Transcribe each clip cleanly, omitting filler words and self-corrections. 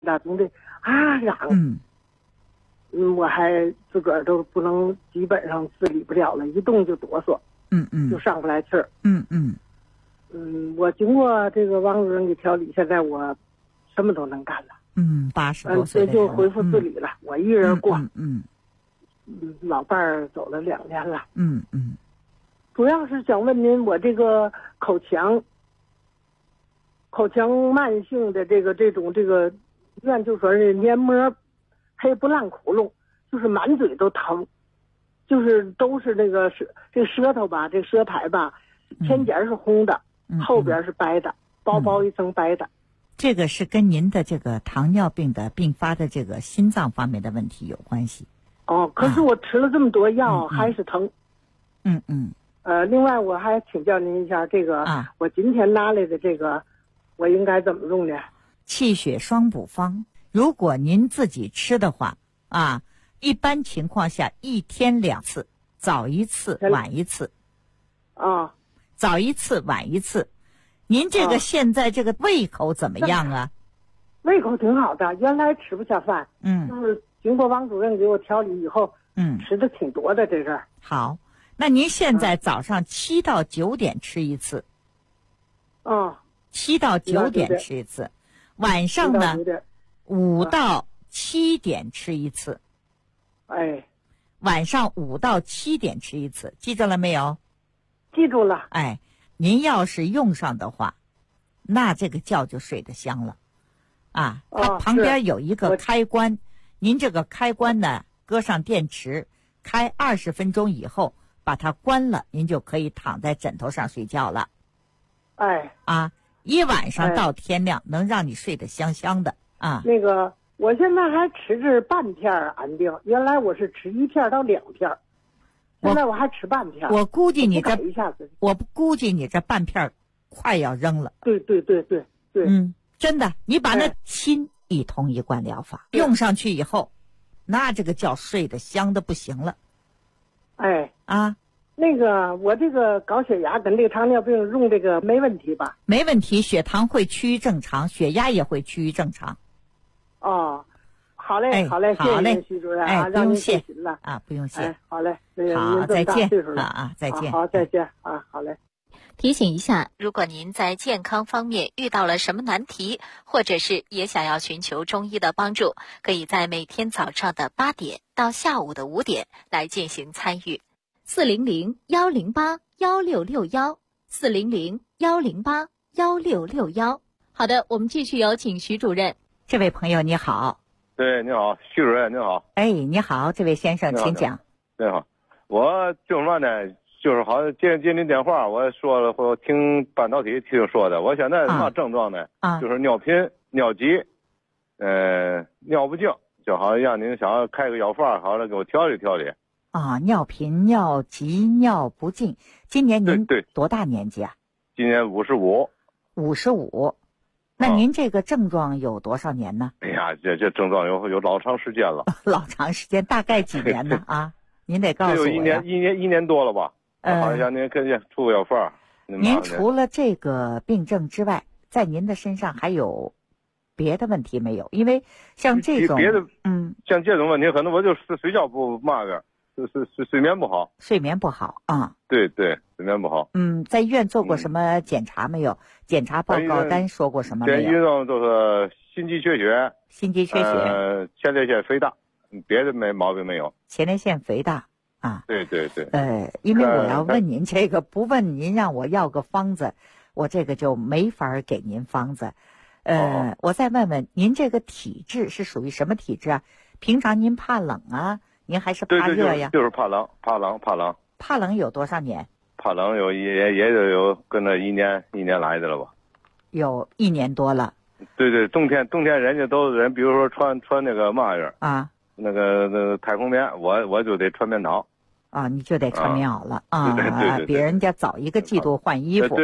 的，总得啊嚷。我还自个儿都不能，基本上自理不了了，一动就哆嗦。就上不来气儿。我经过这个王主任给调理，现在我什么都能干了。 80多岁这就恢复自理了。我一人过。老伴儿走了2年了。主要是想问您，我这个口腔慢性的这个医院就说是黏膜黑不烂窟窿，就是满嘴都疼，就是都是这个舌头吧，这舌苔吧，前尖是红的，后边是白的，薄一层白的。 这个是跟您的这个糖尿病的并发的这个心脏方面的问题有关系。 可是我吃了这么多药，还是疼。另外我还请教您一下，这个我今天拿来的这个，我应该怎么用呢？ 气血双补方，如果您自己吃的话一般情况下1天2次，早一次晚一次。早一次晚一次。您这个现在这个胃口怎么样啊？ 胃口挺好的，原来吃不下饭。就是经过王主任给我调理以后，吃的挺多的这阵儿。 好，那您现在早上7到9点吃一次。7到9点吃一次，晚上呢5到7点吃一次。晚上5到7点吃一次，记住了没有？ 记住了。 您要是用上的话，那这个觉就睡得香了。它旁边有一个开关，您这个开关呢，搁上电池，开20分钟以后把它关了，您就可以躺在枕头上睡觉了。一晚上到天亮，能让你睡得香香的。 那个我现在还吃着半片安定，原来我是吃1片到2片，现在我还吃半片。 我估计你这半片快要扔了。 对。 真的，你把那新一通一贯疗法用上去以后，那这个觉睡得香的不行了。 那个我这个高血压跟这个糖尿病用这个没问题吧？ 没问题，血糖会趋于正常，血压也会趋于正常。 好嘞，谢谢您，徐主任不用谢了不用谢。 好嘞， 好，再见再见。 好，再见好嘞。 提醒一下，如果您在健康方面遇到了什么难题，或者是也想要寻求中医的帮助，可以在每天早上的8点到下午的5点来进行参与。400-108-1661，400-108-1661。好的，我们继续有请徐主任。 这位朋友你好。 对，你好，徐主任你好。 你好，这位先生请讲。 你好，我就是说呢，就是好像接您电话，我说了，我听半导体听说的。我现在什么症状呢？就是尿频、尿急，尿不尽，就好像让您想要开个药方，好了给我调理调理。 尿频、尿急、尿不尽。今年您多大年纪啊？ 今年55。 55。那您这个症状有多少年呢？ 哎呀，这症状有老长时间了。 老长时间，大概几年呢？您得告诉我呀。 有一年多了吧。好像您可以出个药方。 您除了这个病症之外，在您的身上还有别的问题没有？因为像这种别的，像这种问题，可能我就睡觉不嘛个，睡眠不好。 睡眠不好对，睡眠不好。 在医院做过什么检查没有？检查报告单说过什么没有？ 医生就是心肌缺血。 前列腺肥大，别的毛病没有。 前列腺肥大。 对。 因为我要问您这个，不问您让我要个方子，我这个就没法给您方子。我再问问您，这个体质是属于什么体质啊？平常您怕冷啊？您还是怕热呀？ 就是怕冷。 怕冷有多少年？ 怕冷也有跟着一年来的了吧？ 有1年多了。 对，冬天人家都人，比如说穿那个嘛样那个太空棉，我就得穿棉袄。 你就得穿棉袄了对， 比人家早1个季度换衣服。 对。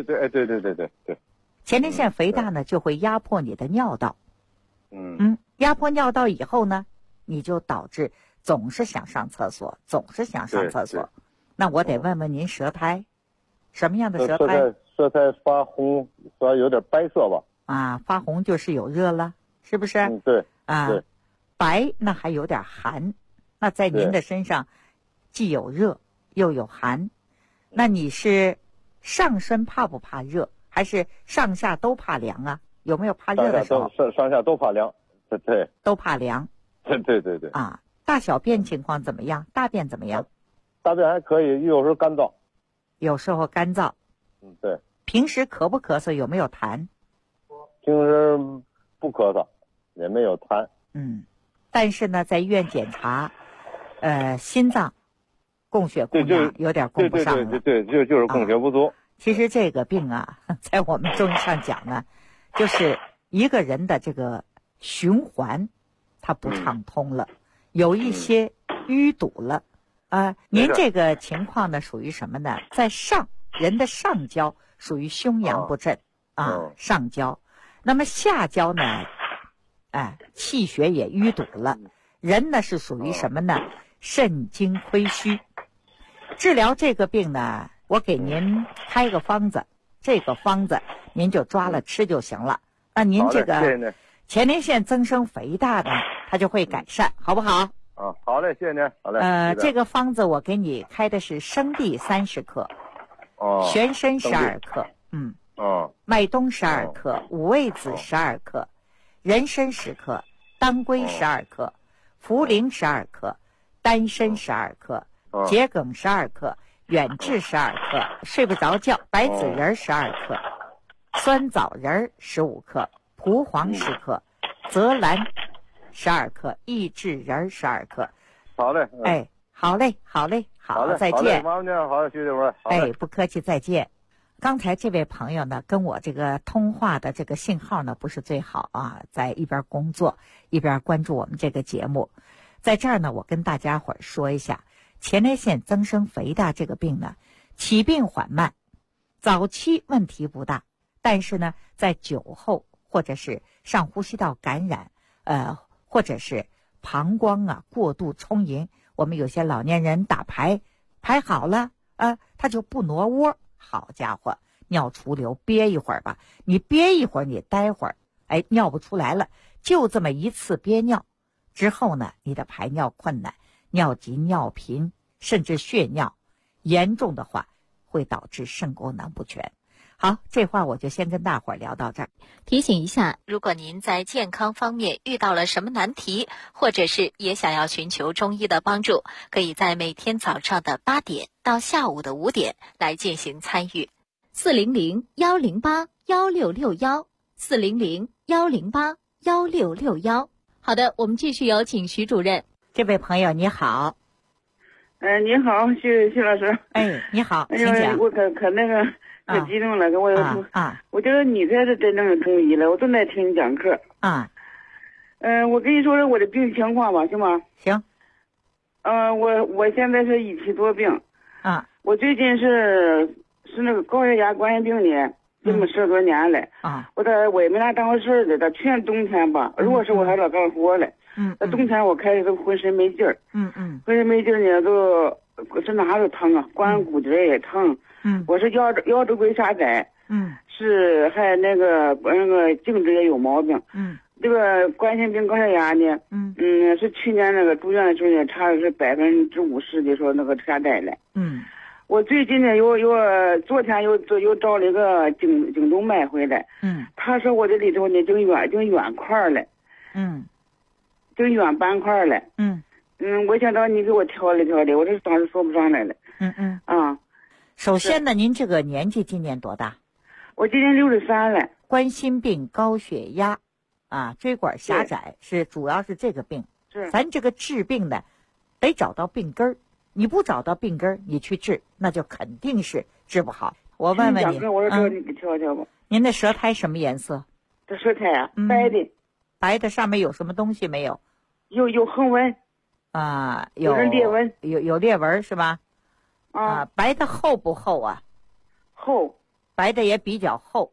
前列腺肥大呢，就会压迫你的尿道。压迫尿道以后呢，你就导致总是想上厕所。那我得问问您舌苔，什么样的舌苔？ 舌苔发红，有点白色吧。 发红就是有热了， 是不是？ 对。 对。白那还有点寒，那在您的身上既有热又有寒，那你是上身怕不怕热，还是上下都怕凉啊？有没有怕热的时候？ 上下都怕凉，对。 都怕凉。 对。 啊，大小便情况怎么样？大便怎么样？ 大便还可以，有时候干燥。 有时候干燥。 对。 平时咳不咳嗽？有没有痰？ 平时不咳嗽，也没有痰。 但是呢，在医院检查，心脏供血供氧有点供不上了。 对，就是供血不足。 其实这个病啊，在我们中医上讲呢，就是一个人的这个循环它不畅通了，有一些淤堵了。您这个情况呢属于什么呢？在人的上焦属于胸阳不振上焦。那么下焦呢，气血也淤堵了，人呢是属于什么呢？肾精亏虚。治疗这个病呢，我给您开个方子，这个方子您就抓了吃就行了。那您这个前列腺增生肥大呢，它就会改善，好不好？ 好嘞，谢谢您。好嘞。 这个方子我给你开的是生地30克，玄参12克，麦冬12克，五味子12克，人参10克，当归12克，茯苓12克，丹参12克，桔梗12克，远志12克，睡不着觉白子仁12克，酸枣仁15克，蒲黄10克，泽兰12克，益智仁12克。 好嘞。 好嘞，好，再见。 麻烦您，好，徐主任。 不客气，再见。刚才这位朋友呢，跟我这个通话的这个信号呢不是最好啊，在一边工作一边关注我们这个节目。在这儿呢，我跟大家伙儿说一下，前列腺增生肥大这个病呢，起病缓慢，早期问题不大，但是呢，在酒后或者是上呼吸道感染，或者是膀胱过度充盈，我们有些老年人打排好了他就不挪窝。好家伙，尿出流憋一会儿吧，你憋一会儿，你待会儿，尿不出来了，就这么一次憋尿之后呢，你的排尿困难，尿急尿频，甚至血尿，严重的话会导致肾功能不全。好，这话我就先跟大伙儿聊到这儿。 提醒一下，如果您在健康方面遇到了什么难题，或者是也想要寻求中医的帮助，可以在每天早上的8点到下午的5点来进行参与。400-108-1661，400-108-1661。好的，我们继续有请徐主任。 这位朋友你好。 你好，徐老师。 你好，请讲。 我可那个可激动了，跟我我觉得你才是真正的中医了，我正在听你讲课。我跟你说说我的病情况吧，行吗？ 行。 我现在是乙体多病。我最近是那个高血压冠心病呢，这么10多年了。我也没啥当回事的，到去年冬天吧，如果是我还老干活了。到冬天我开始都浑身没劲儿。浑身没劲儿呢，都是哪都疼啊，关节骨节也疼。我是腰椎椎下载。是还那个颈椎也有毛病。这个冠心病高血压呢，是去年那个住院的时候呢，差的是50%的说那个下载了。我最近呢昨天又找了一个颈动脉回来。他说我这里头呢就远块了。就远半块了。我想到你给我调理调理，我这当时说不上来了。 首先呢，您这个年纪今年多大？ 我今年63了。 冠心病、高血压椎管狭窄主要是这个病。咱这个治病呢，得找到病根儿。你不找到病根儿，你去治，那就肯定是治不好。我问问你， 我说你给调调吧。 您的舌苔什么颜色？ 这舌苔白的。 白的上面有什么东西没有？ 有横纹。有裂纹。 有裂纹是吧？白的厚不厚啊？ 厚。 白的也比较厚。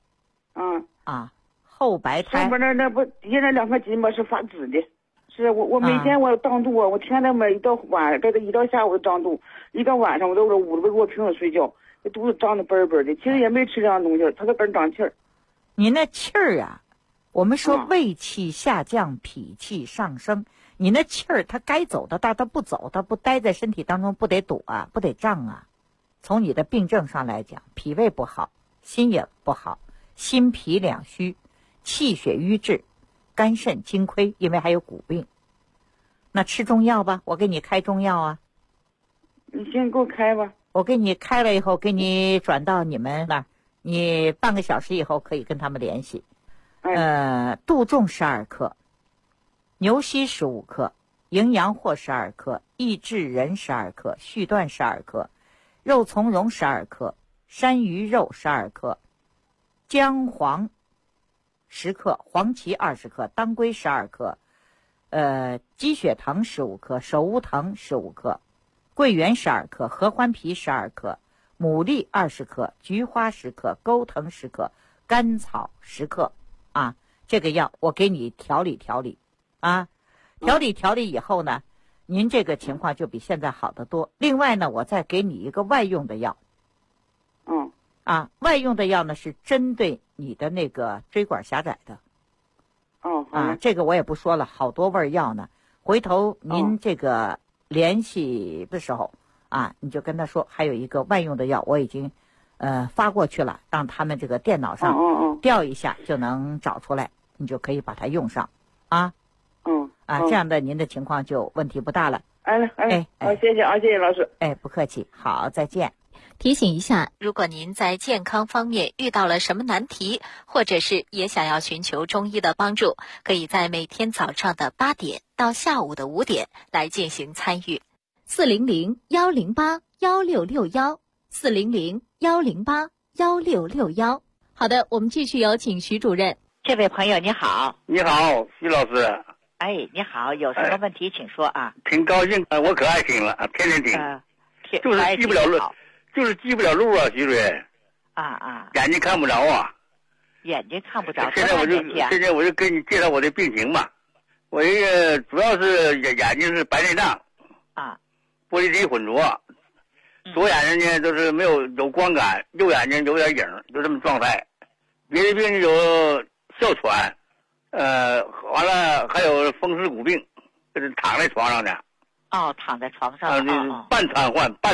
厚白苔。 上边那不底下那2颗筋吧是发紫的。是我每天我当肚我天天一到下午当肚，一到晚上我都捂着个瓶子睡觉，这肚子胀得嘣嘣的，其实也没吃这样东西，它搁本长气儿。 你那气儿我们说胃气下降，脾气上升，你那气儿它该走的它不走，它不待在身体当中，不得堵啊，不得胀啊。从你的病症上来讲，脾胃不好，心也不好，心脾两虚，气血瘀滞，肝肾精亏，因为还有骨病。那吃中药吧，我给你开中药啊。 你先给我开吧。 我给你开了以后，给你转到你们那儿，你半个小时以后可以跟他们联系。杜仲12克，牛膝15克，营养货12克，益智仁12克，续断12克，肉苁蓉12克，山芋肉12克，姜黄10克，黄芪20克，当归12克，鸡血藤15克，手乌藤15克，桂圆12克，合欢皮12克，牡蛎20克，菊花10克，钩藤10克，甘草10克啊。这个药我给你调理调理啊，调理以后呢，您这个情况就比现在好得多。另外呢，我再给你一个外用的药。外用的药呢是针对你的那个椎管狭窄的。这个我也不说了，好多味药呢。回头您这个联系的时候你就跟他说，还有一个外用的药，我已经发过去了，让他们这个电脑上调一下就能找出来，你就可以把它用上这样的您的情况就问题不大了。 好，谢谢谢谢老师。 不客气，好，再见。 提醒一下，如果您在健康方面遇到了什么难题，或者是也想要寻求中医的帮助，可以在每天早上的8点到下午的5点来进行参与。400-108-1661，400-108-1661。好的，我们继续有请徐主任。 这位朋友你好。 你好，徐老师。 你好，有什么问题请说啊。 挺高兴，我可爱听了，天天听。就是记不了路，徐主任。眼睛看不着啊。 眼睛看不着。 现在我就跟你介绍我的病情吧。我这个主要是眼睛是白内障。玻璃体混浊。左眼睛呢就是有光感，右眼睛有点影，就这么状态。别的病有哮喘，完了还有风湿骨病，就是躺在床上的。 躺在床上半瘫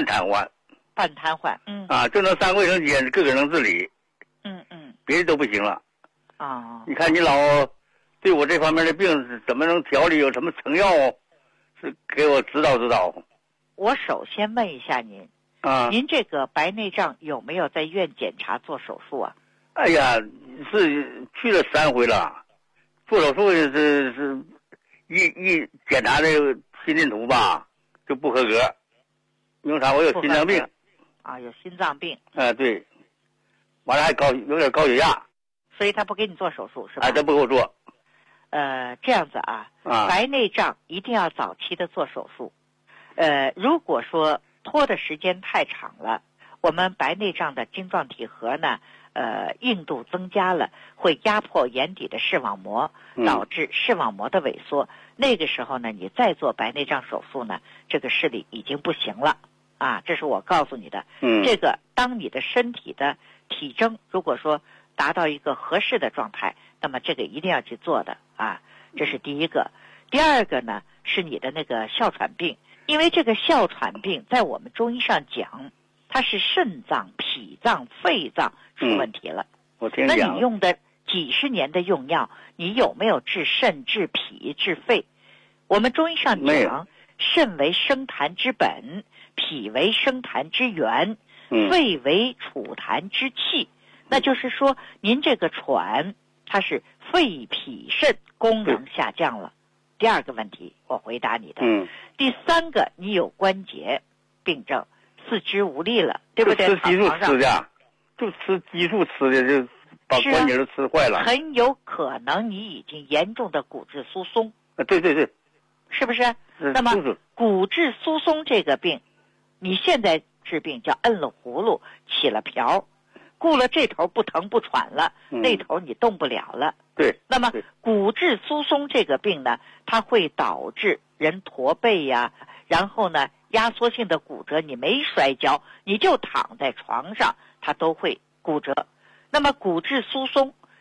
痪。就能上卫生间，个能自理。别的都不行了。你看你老对我这方面的病是怎么能调理，有什么成药是给我指导指导。 我首先问一下您，您这个白内障有没有在院检查做手术啊？ 哎呀，是去了3回了，做手术是一检查这个心电图吧就不合格，因为啥？我有心脏病。 有心脏病。 对，完了还有点高血压， 所以他不给你做手术是吧？ 他不给我做。 这样子白内障一定要早期的做手术。如果说拖的时间太长了，我们白内障的晶状体核呢硬度增加了，会压迫眼底的视网膜，导致视网膜的萎缩。那个时候呢，你再做白内障手术呢，这个视力已经不行了这是我告诉你的。这个当你的身体的体征如果说达到一个合适的状态，那么这个一定要去做的这是第一个。第二个呢是你的那个哮喘病，因为这个哮喘病在我们中医上讲，它是肾脏、脾脏、肺脏出问题了。 我听讲。 那你用的几十年的用药，你有没有治肾、治脾、治肺？我们中医上讲，肾为生痰之本，脾为生痰之源，肺为储痰之器。那就是说，您这个喘，它是肺、脾、肾功能下降了。第二个问题，我回答你的。第三个，你有关节病症，四肢无力了，对不对？ 吃激素吃的，就吃激素吃的，就把关节都吃坏了。 很有可能你已经严重的骨质疏松。 对， 是不是？那么骨质疏松这个病，你现在治病叫摁了葫芦起了瓢，顾了这头不疼不喘了，那头你动不了了。 对。 那么骨质疏松这个病呢，它会导致人驼背呀，然后呢压缩性的骨折，你没摔跤，你就躺在床上，它都会骨折。那么骨质疏松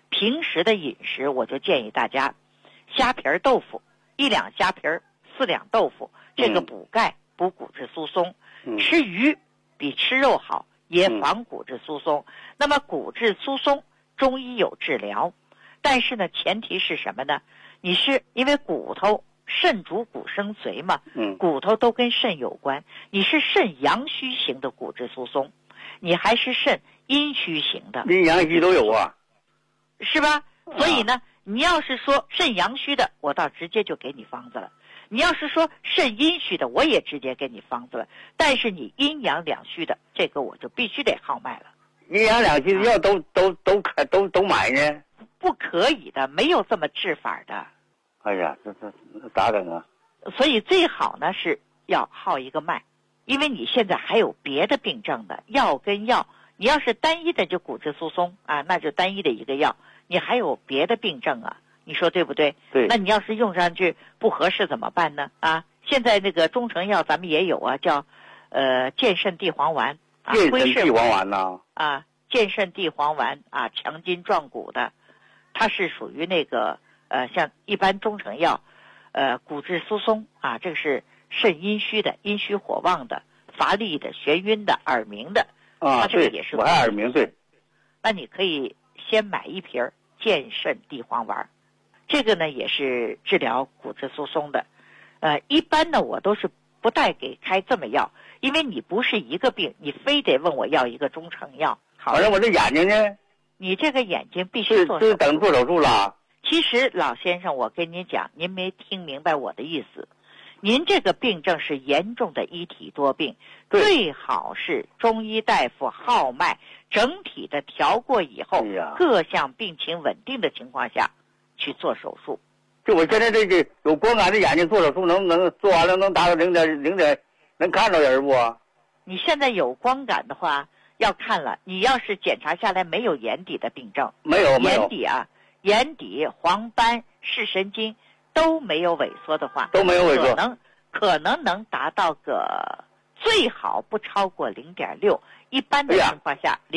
平时的饮食我就建议大家，虾皮豆腐1两虾皮4两豆腐，这个补钙补骨质疏松。吃鱼比吃肉好，也防骨质疏松。那么骨质疏松中医有治疗，但是呢前提是什么呢？你是因为骨头肾主骨生髓嘛，骨头都跟肾有关，你是肾阳虚型的骨质疏松，你还是肾阴虚型的， 阴阳虚都有啊， 是吧？所以呢你要是说肾阳虚的，我倒直接就给你方子了，你要是说肾阴虚的，我也直接给你方子了，但是你阴阳两虚的，这个我就必须得号脉了。 阴阳两虚的药都买呢？ 不可以的，没有这么治法的。 哎呀，这咋整啊？ 所以最好呢是要号一个脉，因为你现在还有别的病症的药跟药，你要是单一的就骨质疏松啊，那就单一的一个药，你还有别的病症啊，你说对不对？ 对。 那你要是用上去不合适怎么办呢？啊，现在那个中成药咱们也有啊，叫健肾地黄丸。 健肾地黄丸呐。 啊，健肾地黄丸啊，强筋壮骨的，它是属于那个像一般中成药，骨质疏松啊，这个是肾阴虚的、阴虚火旺的、乏力的、眩晕的、耳鸣的啊， 这个也是。 我还耳鸣，对。 那你可以先买一瓶健肾地黄丸，这个呢也是治疗骨质疏松的。一般呢我都是不带给开这么药，因为你不是一个病，你非得问我要一个中成药。好， 反正我这眼睛呢？ 你这个眼睛必须做手术。 是等做手术了。 其实老先生，我跟您讲，您没听明白我的意思。您这个病症是严重的一体多病，最好是中医大夫号脉，整体的调过以后，各项病情稳定的情况下去做手术。 就我现在这个有光感的眼睛做手术能做完了能达到0点能看着人不？ 你现在有光感的话要看了，你要是检查下来没有眼底的病症， 没有眼底啊，眼底黄斑视神经都没有萎缩的话， 都没有萎缩， 可能能达到个最好不超过0.6，一般的情况下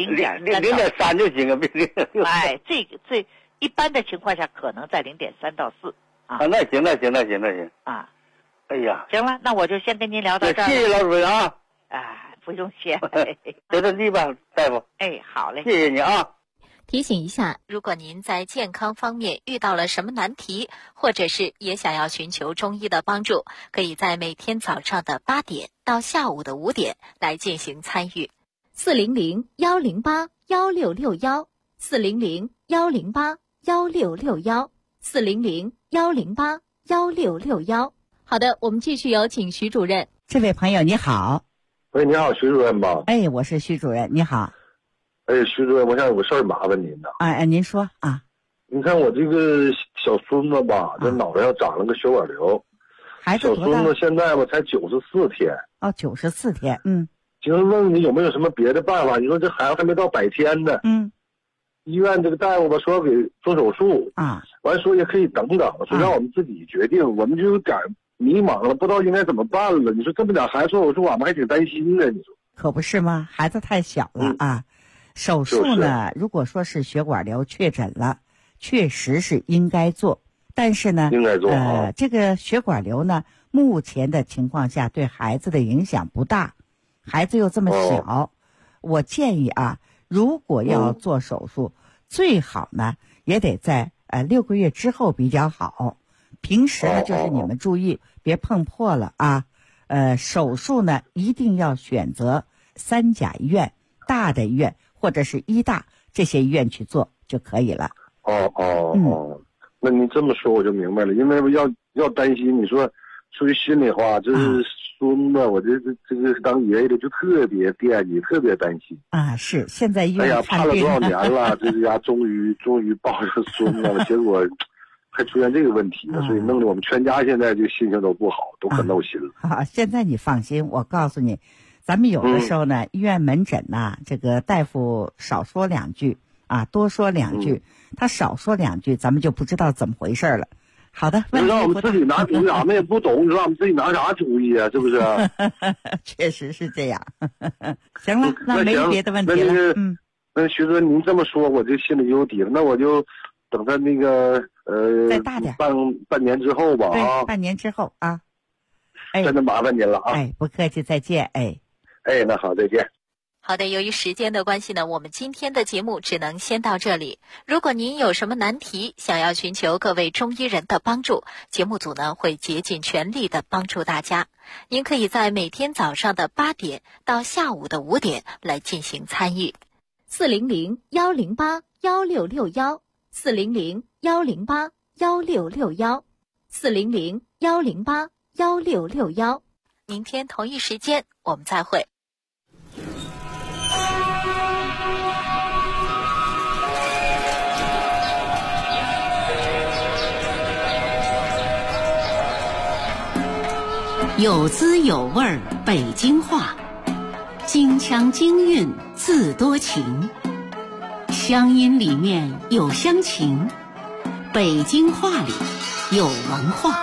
0.3就行啊。 哎，这个最一般的情况下可能在0.3到4啊。 那行啊。 哎呀， 行了，那我就先跟您聊到这儿。 谢谢老主任啊。 不用谢。 得顺利吧，大夫。 好嘞， 谢谢你啊。 提醒一下，如果您在健康方面遇到了什么难题，或者是也想要寻求中医的帮助，可以在每天早上的8点到下午的5点来进行参与。400-108-1661，400-108-1661，400-108-1661。好的，我们继续有请徐主任。 这位朋友你好。 喂，你好，徐主任吧？ 我是徐主任，你好。 徐主任，我想有个事儿麻烦您呢。 您说啊。 你看我这个小孙子吧，这脑袋上长了个血管瘤。 孩子多大？ 小孙子现在吧才94天。 94天， 就是问你有没有什么别的办法？你说这孩子还没到100天呢。医院这个大夫吧说要给做手术完说也可以等等，说让我们自己决定，我们就有点迷茫了，不知道应该怎么办了。你说这么点孩子做手术，我们还挺担心的。你说可不是吗？孩子太小了啊。手术呢，如果说是血管瘤确诊了，确实是应该做，但是呢， 应该做这个血管瘤呢，目前的情况下对孩子的影响不大，孩子又这么小，我建议如果要做手术，最好呢也得在6个月之后比较好。平时呢，就是你们注意别碰破了啊。手术呢一定要选择3甲医院、大的医院或者是医大这些医院去做就可以了。 那你这么说我就明白了，因为要担心，你说说句心里话，就是孙子，我这个当爷爷的就特别惦记，特别担心是现在医院盼了多少年了，这家终于抱着孙子了，结果还出现这个问题了，所以弄得我们全家现在就心情都不好，都可闹心了。 现在你放心，我告诉你，咱们有的时候呢，医院门诊呐，这个大夫少说2句多说2句，他少说2句，咱们就不知道怎么回事了。好的， 你让我们自己拿主意，俺们也不懂，你说俺们自己拿啥主意啊？是不是？ 确实是这样。行了，那没别的问题了。 那徐主任您这么说，我就心里就有底了。那我就等他那个再大点， 半年之后吧啊。 对，半年之后啊。 哎，真的麻烦您了啊。 哎，不客气，再见。哎， 那好，再见。 好的，由于时间的关系呢，我们今天的节目只能先到这里。如果您有什么难题，想要寻求各位中医人的帮助，节目组呢会竭尽全力的帮助大家。您可以在每天早上的8点到下午的5点来进行参与。400-108-1661 400-108-1661 400-108-1661。明天同一时间我们再会。 有滋有味北京话，京腔京韵自多情，乡音里面有乡情，北京话里有文化。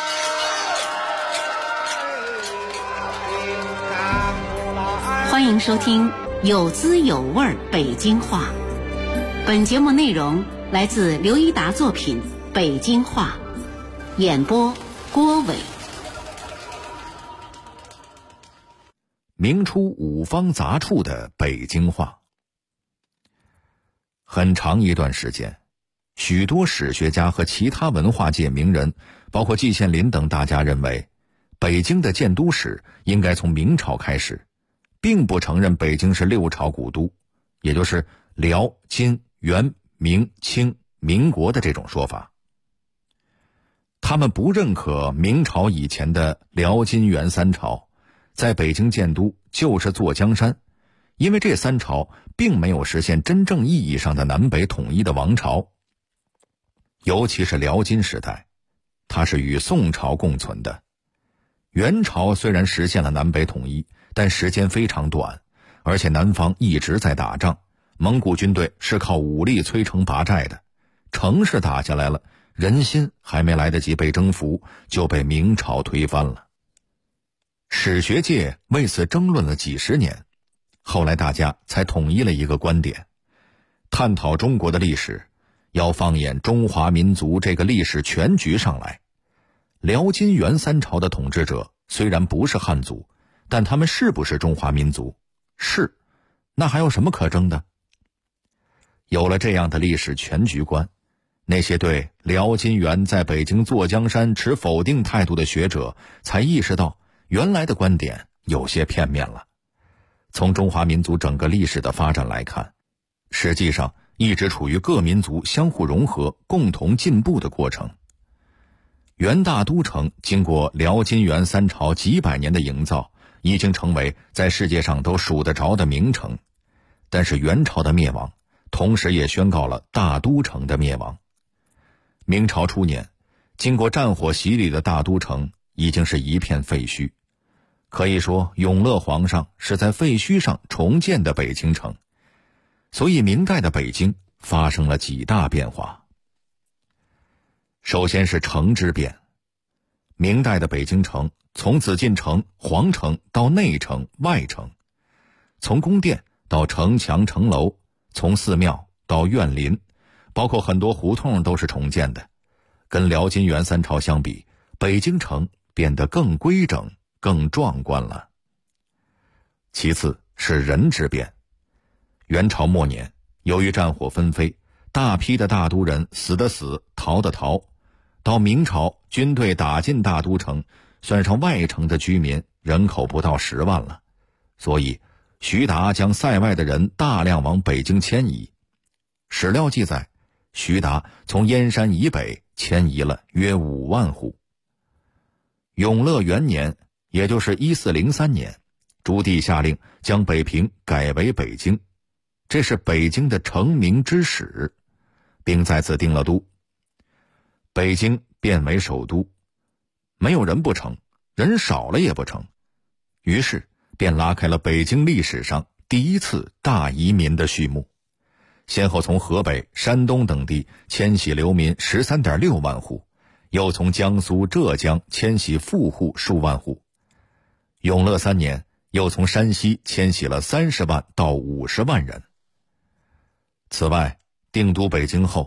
欢迎收听有滋有味北京话。本节目内容来自刘一达作品《北京话》，演播郭伟。 明初五方杂处的北京话。很长一段时间，许多史学家和其他文化界名人，包括季羡林等大家认为，北京的建都史应该从明朝开始，并不承认北京是6朝古都，也就是辽、金、元、明、清、民国的这种说法。他们不认可明朝以前的辽、金、元3朝，在北京建都就是坐江山，因为这3朝并没有实现真正意义上的南北统一的王朝。尤其是辽金时代，它是与宋朝共存的。元朝虽然实现了南北统一，但时间非常短，而且南方一直在打仗，蒙古军队是靠武力摧城拔寨的，城市打下来了，人心还没来得及被征服，就被明朝推翻了。史学界为此争论了几十年，后来大家才统一了一个观点：探讨中国的历史，要放眼中华民族这个历史全局上来。辽金元3朝的统治者虽然不是汉族，但他们是不是中华民族？是，那还有什么可争的？有了这样的历史全局观，那些对辽金元在北京坐江山持否定态度的学者才意识到，原来的观点有些片面了。从中华民族整个历史的发展来看，实际上一直处于各民族相互融合、共同进步的过程。元大都城经过辽金元3朝几百年的营造，已经成为在世界上都数得着的名城。但是元朝的灭亡，同时也宣告了大都城的灭亡。明朝初年，经过战火洗礼的大都城已经是一片废墟。可以说，永乐皇上是在废墟上重建的北京城。所以明代的北京发生了几大变化。首先是城之变。明代的北京城从紫禁城、皇城到内城、外城，从宫殿到城墙、城楼，从寺庙到院林，包括很多胡同都是重建的。跟辽金元3朝相比，北京城变得更规整、更壮观了。其次是人之变。元朝末年，由于战火纷飞，大批的大都人死的死，逃的逃。到明朝，军队打进大都城，算上外城的居民，人口不到10万了。所以徐达将塞外的人大量往北京迁移。史料记载，徐达从燕山以北迁移了约5万户。永乐元年，也就是1403年，朱棣下令将北平改为北京，这是北京的成名之始，并在此定了都。北京变为首都，没有人不成，人少了也不成，于是便拉开了北京历史上第一次大移民的序幕。先后从河北、山东等地迁徙流民 13.6 万户，又从江苏、浙江迁徙富户数万户。永乐3年，又从山西迁徙了30万到50万人。此外，定都北京后，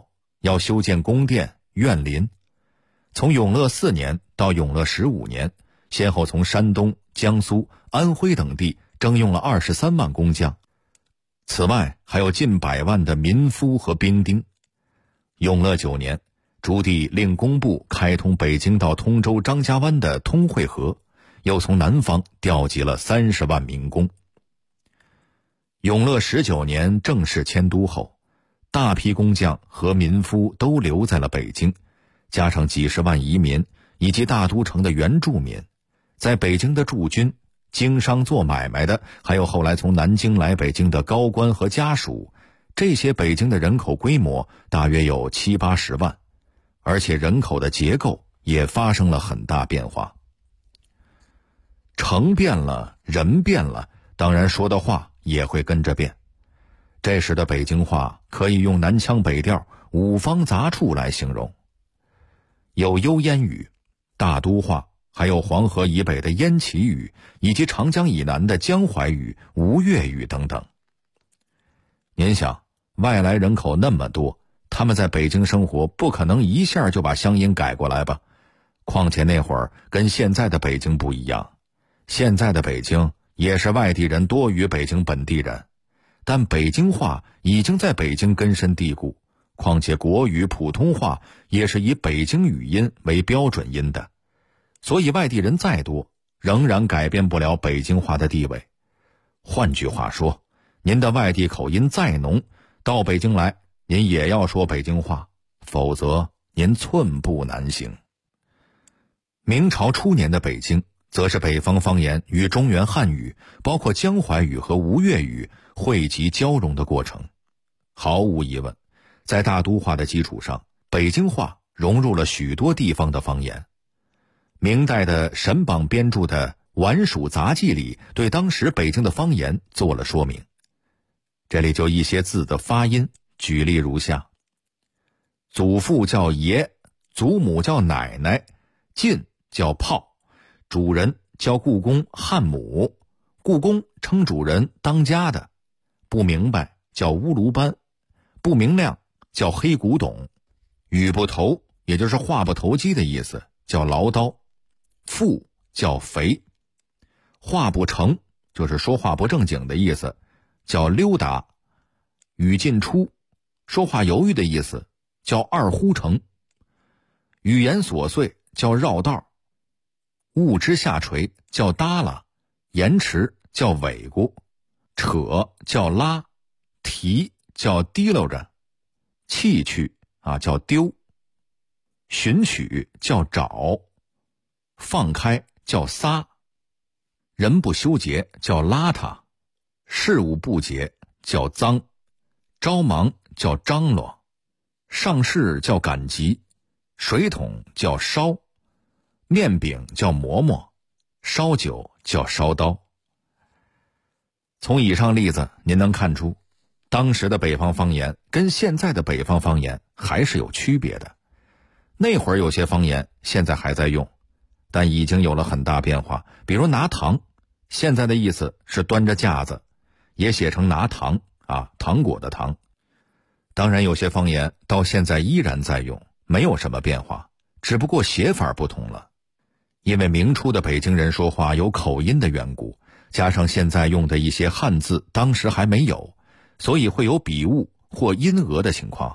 要修建宫殿、园林。从永乐4年到永乐15年，先后从山东、江苏、安徽等地征用了23万工匠，此外还有近100万的民夫和兵丁。永乐9年，朱棣令工部开通北京到通州张家湾的通惠河，又从南方调集了30万民工。永乐19年正式迁都后，大批工匠和民夫都留在了北京，加上几十万移民以及大都城的原住民，在北京的驻军、经商做买卖的，还有后来从南京来北京的高官和家属，这些北京的人口规模大约有70、80万，而且人口的结构也发生了很大变化。城变了，人变了，当然说的话也会跟着变。这时的北京话可以用南腔北调、五方杂处来形容，有幽烟语、大都话，还有黄河以北的燕齐语，以及长江以南的江淮语、吴越语等等。您想，外来人口那么多，他们在北京生活，不可能一下就把乡音改过来吧？况且那会儿跟现在的北京不一样，现在的北京也是外地人多于北京本地人，但北京话已经在北京根深蒂固，况且国语、普通话也是以北京语音为标准音的，所以外地人再多，仍然改变不了北京话的地位。换句话说，您的外地口音再浓，到北京来，您也要说北京话，否则您寸步难行。明朝初年的北京，则是北方方言与中原汉语，包括江淮语和吴越语汇集交融的过程。毫无疑问，在大都话的基础上，北京话融入了许多地方的方言。明代的沈榜编著的《晚蜀杂记》里对当时北京的方言做了说明。这里就一些字的发音，举例如下：祖父叫爷，祖母叫奶奶，进叫炮，主人叫故宫汉母，故宫称主人当家的，不明白叫乌卢班，不明亮叫黑古董，语不投也就是话不投机的意思，叫唠叨，富叫肥，话不成就是说话不正经的意思，叫溜达，语尽出说话犹豫的意思，叫二呼成，语言琐碎叫绕道，物之下垂叫耷拉，延迟叫尾咕，扯叫拉，提叫提溜着，弃去叫丢，寻取叫找，放开叫撒，人不修洁叫邋遢，事务不洁叫脏，着忙叫张罗，上市叫赶集，水桶叫烧，面饼叫馍馍，烧酒叫烧刀。从以上例子您能看出，当时的北方方言跟现在的北方方言还是有区别的。那会儿有些方言现在还在用，但已经有了很大变化。比如拿糖，现在的意思是端着架子，也写成拿糖糖果的糖。当然有些方言到现在依然在用，没有什么变化，只不过写法不同了。因为明初的北京人说话有口音的缘故，加上现在用的一些汉字当时还没有，所以会有笔误或音讹的情况。